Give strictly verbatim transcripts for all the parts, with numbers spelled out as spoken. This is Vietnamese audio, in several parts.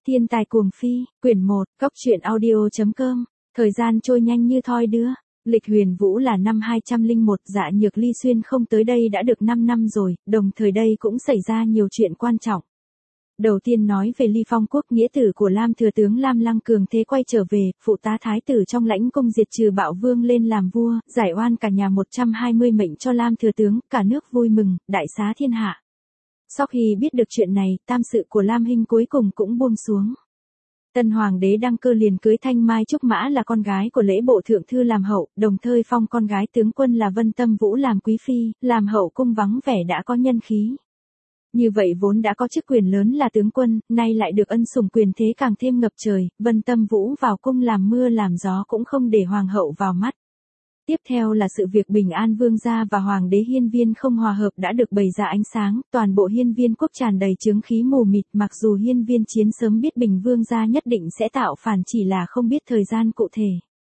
Thiên tài cuồng phi, quyển một, góc truyện audio chấm com. Thời gian trôi nhanh như thoi đưa. Lịch Huyền Vũ là năm hai trăm lẻ một, Dạ Nhược Ly xuyên không tới đây đã được năm năm rồi, đồng thời đây cũng xảy ra nhiều chuyện quan trọng. Đầu tiên nói về Ly Phong Quốc, nghĩa tử của Lam thừa tướng Lam Lăng cường thế quay trở về, phụ tá thái tử trong lãnh cung diệt trừ bạo vương lên làm vua, giải oan cả nhà một trăm hai mươi mệnh cho Lam thừa tướng, cả nước vui mừng, đại xá thiên hạ. Sau khi biết được chuyện này, tam sự của Lam Hinh cuối cùng cũng buông xuống. Tân hoàng đế đăng cơ liền cưới Thanh Mai Trúc Mã là con gái của lễ bộ thượng thư làm hậu, đồng thời phong con gái tướng quân là Vân Tâm Vũ làm quý phi, làm hậu cung vắng vẻ đã có nhân khí. Như vậy vốn đã có chức quyền lớn là tướng quân, nay lại được ân sủng quyền thế càng thêm ngập trời, Vân Tâm Vũ vào cung làm mưa làm gió cũng không để hoàng hậu vào mắt. Tiếp theo là sự việc Bình An Vương gia và Hoàng đế Hiên Viên không hòa hợp đã được bày ra ánh sáng, toàn bộ Hiên Viên quốc tràn đầy chướng khí mù mịt, mặc dù Hiên Viên Chiến sớm biết Bình Vương gia nhất định sẽ tạo phản, chỉ là không biết thời gian cụ thể.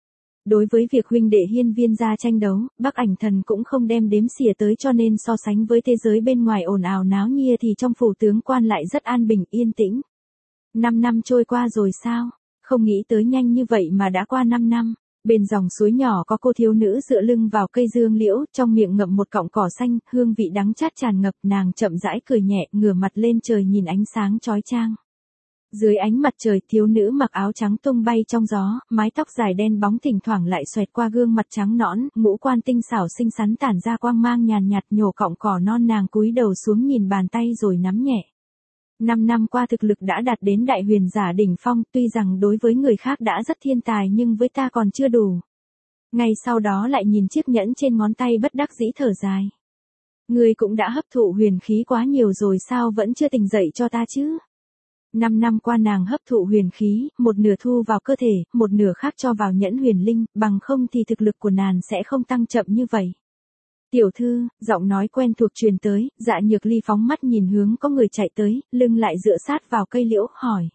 Đối với việc huynh đệ Hiên Viên gia tranh đấu, Bắc Ảnh Thần cũng không đem đếm xỉa tới, cho nên so sánh với thế giới bên ngoài ồn ào náo nhia thì trong phủ tướng quan lại rất an bình yên tĩnh. Năm năm trôi qua rồi sao? Không nghĩ tới nhanh như vậy mà đã qua năm năm. Bên dòng suối nhỏ có cô thiếu nữ dựa lưng vào cây dương liễu, trong miệng ngậm một cọng cỏ xanh, hương vị đắng chát tràn ngập, nàng chậm rãi cười nhẹ, ngửa mặt lên trời nhìn ánh sáng chói chang. Dưới ánh mặt trời, thiếu nữ mặc áo trắng tung bay trong gió, mái tóc dài đen bóng thỉnh thoảng lại xoẹt qua gương mặt trắng nõn, ngũ quan tinh xảo xinh xắn tản ra quang mang nhàn nhạt, nhổ cọng cỏ non, nàng cúi đầu xuống nhìn bàn tay rồi nắm nhẹ. Năm năm qua thực lực đã đạt đến đại huyền giả đỉnh phong, tuy rằng đối với người khác đã rất thiên tài nhưng với ta còn chưa đủ. Ngay sau đó lại nhìn chiếc nhẫn trên ngón tay bất đắc dĩ thở dài. Ngươi cũng đã hấp thụ huyền khí quá nhiều rồi sao vẫn chưa tỉnh dậy cho ta chứ? Năm năm qua nàng hấp thụ huyền khí, một nửa thu vào cơ thể, một nửa khác cho vào nhẫn huyền linh, bằng không thì thực lực của nàng sẽ không tăng chậm như vậy. Tiểu thư, giọng nói quen thuộc truyền tới, Dạ Nhược Ly phóng mắt nhìn hướng có người chạy tới, lưng lại dựa sát vào cây liễu, hỏi.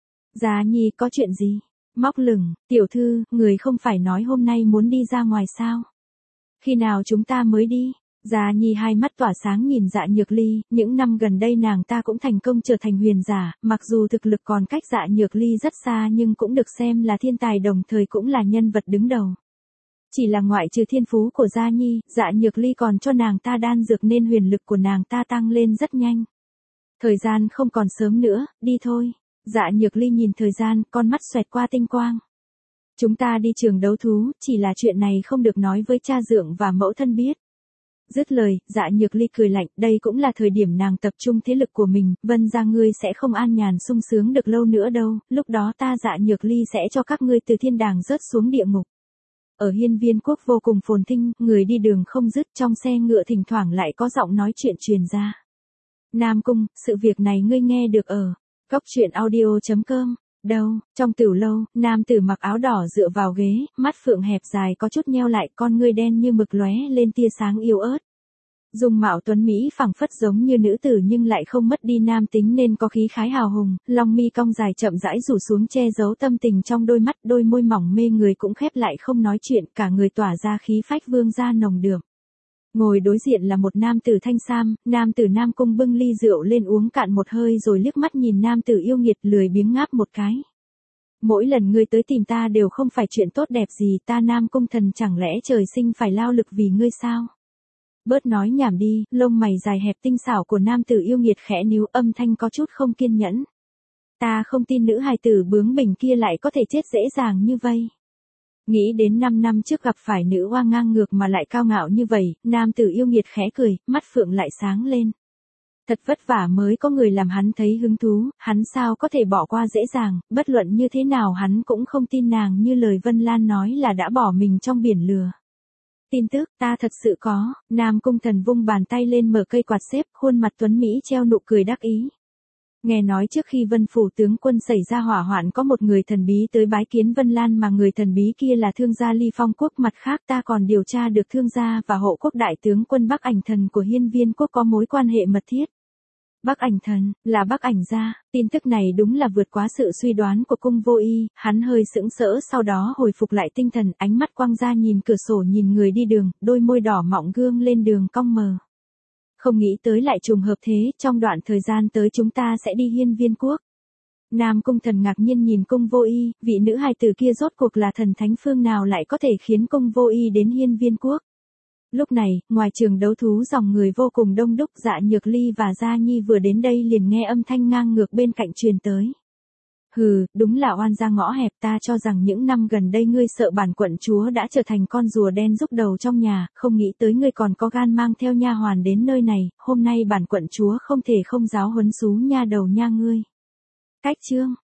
Giá Nhi có chuyện gì? Móc lửng, tiểu thư, người không phải nói hôm nay muốn đi ra ngoài sao? Khi nào chúng ta mới đi? Giá Nhi hai mắt tỏa sáng nhìn Dạ Nhược Ly, những năm gần đây nàng ta cũng thành công trở thành huyền giả, mặc dù thực lực còn cách Dạ Nhược Ly rất xa nhưng cũng được xem là thiên tài, đồng thời cũng là nhân vật đứng đầu. Chỉ là ngoại trừ thiên phú của Gia Nhi, Dạ Nhược Ly còn cho nàng ta đan dược nên huyền lực của nàng ta tăng lên rất nhanh. Thời gian không còn sớm nữa, đi thôi. Dạ Nhược Ly nhìn thời gian, con mắt xoẹt qua tinh quang. Chúng ta đi trường đấu thú, chỉ là chuyện này không được nói với cha dượng và mẫu thân biết. Dứt lời, Dạ Nhược Ly cười lạnh, đây cũng là thời điểm nàng tập trung thế lực của mình, Vân gia ngươi sẽ không an nhàn sung sướng được lâu nữa đâu, lúc đó ta Dạ Nhược Ly sẽ cho các ngươi từ thiên đàng rớt xuống địa ngục. Ở Hiên Viên quốc vô cùng phồn thinh, người đi đường không dứt, trong xe ngựa thỉnh thoảng lại có giọng nói chuyện truyền ra. Nam Cung, sự việc này ngươi nghe được ở góc truyện audio chấm com. Đâu, trong tiểu lâu, nam tử mặc áo đỏ dựa vào ghế, mắt phượng hẹp dài có chút nheo lại, con ngươi đen như mực lóe lên tia sáng yếu ớt. Dung mạo tuấn mỹ phẳng phất giống như nữ tử nhưng lại không mất đi nam tính nên có khí khái hào hùng, long mi cong dài chậm rãi rủ xuống che giấu tâm tình trong đôi mắt, đôi môi mỏng mê người cũng khép lại không nói chuyện, cả người tỏa ra khí phách vương gia nồng đượm. Ngồi đối diện là một nam tử thanh sam, nam tử Nam Cung bưng ly rượu lên uống cạn một hơi rồi liếc mắt nhìn nam tử yêu nghiệt lười biếng ngáp một cái. Mỗi lần ngươi tới tìm ta đều không phải chuyện tốt đẹp gì, ta Nam Cung thần chẳng lẽ trời sinh phải lao lực vì ngươi sao? Bớt nói nhảm đi, lông mày dài hẹp tinh xảo của nam tử yêu nghiệt khẽ níu, âm thanh có chút không kiên nhẫn. Ta không tin nữ hài tử bướng bỉnh kia lại có thể chết dễ dàng như vậy. Nghĩ đến năm năm trước gặp phải nữ oa ngang ngược mà lại cao ngạo như vậy, nam tử yêu nghiệt khẽ cười, mắt phượng lại sáng lên. Thật vất vả mới có người làm hắn thấy hứng thú, hắn sao có thể bỏ qua dễ dàng, bất luận như thế nào hắn cũng không tin nàng như lời Vân Lan nói là đã bỏ mình trong biển lừa. Tin tức, ta thật sự có, Nam Cung thần vung bàn tay lên mở cây quạt xếp, khuôn mặt tuấn Mỹ treo nụ cười đắc ý. Nghe nói trước khi Vân phủ tướng quân xảy ra hỏa hoạn có một người thần bí tới bái kiến Vân Lan mà người thần bí kia là thương gia Ly Phong quốc, mặt khác ta còn điều tra được thương gia và hộ quốc đại tướng quân Bắc Ảnh Thần của Hiên Viên quốc có mối quan hệ mật thiết. Bắc Ảnh Thần, là Bắc Ảnh gia, tin tức này đúng là vượt quá sự suy đoán của Cung Vô Y, hắn hơi sững sỡ sau đó hồi phục lại tinh thần, ánh mắt quang ra nhìn cửa sổ nhìn người đi đường, đôi môi đỏ mọng gương lên đường cong mờ. Không nghĩ tới lại trùng hợp thế, trong đoạn thời gian tới chúng ta sẽ đi Hiên Viên quốc. Nam Cung Thần ngạc nhiên nhìn Cung Vô Y, vị nữ hài tử kia rốt cuộc là thần thánh phương nào lại có thể khiến Cung Vô Y đến Hiên Viên Quốc. Lúc này, ngoài trường đấu thú dòng người vô cùng đông đúc, Dạ Nhược Ly và Gia Nhi vừa đến đây liền nghe âm thanh ngang ngược bên cạnh truyền tới. Hừ, đúng là oan gia ngõ hẹp, ta cho rằng những năm gần đây ngươi sợ bản quận chúa đã trở thành con rùa đen rúc đầu trong nhà, không nghĩ tới ngươi còn có gan mang theo nha hoàn đến nơi này, hôm nay bản quận chúa không thể không giáo huấn xú nha đầu nha ngươi. Cách chương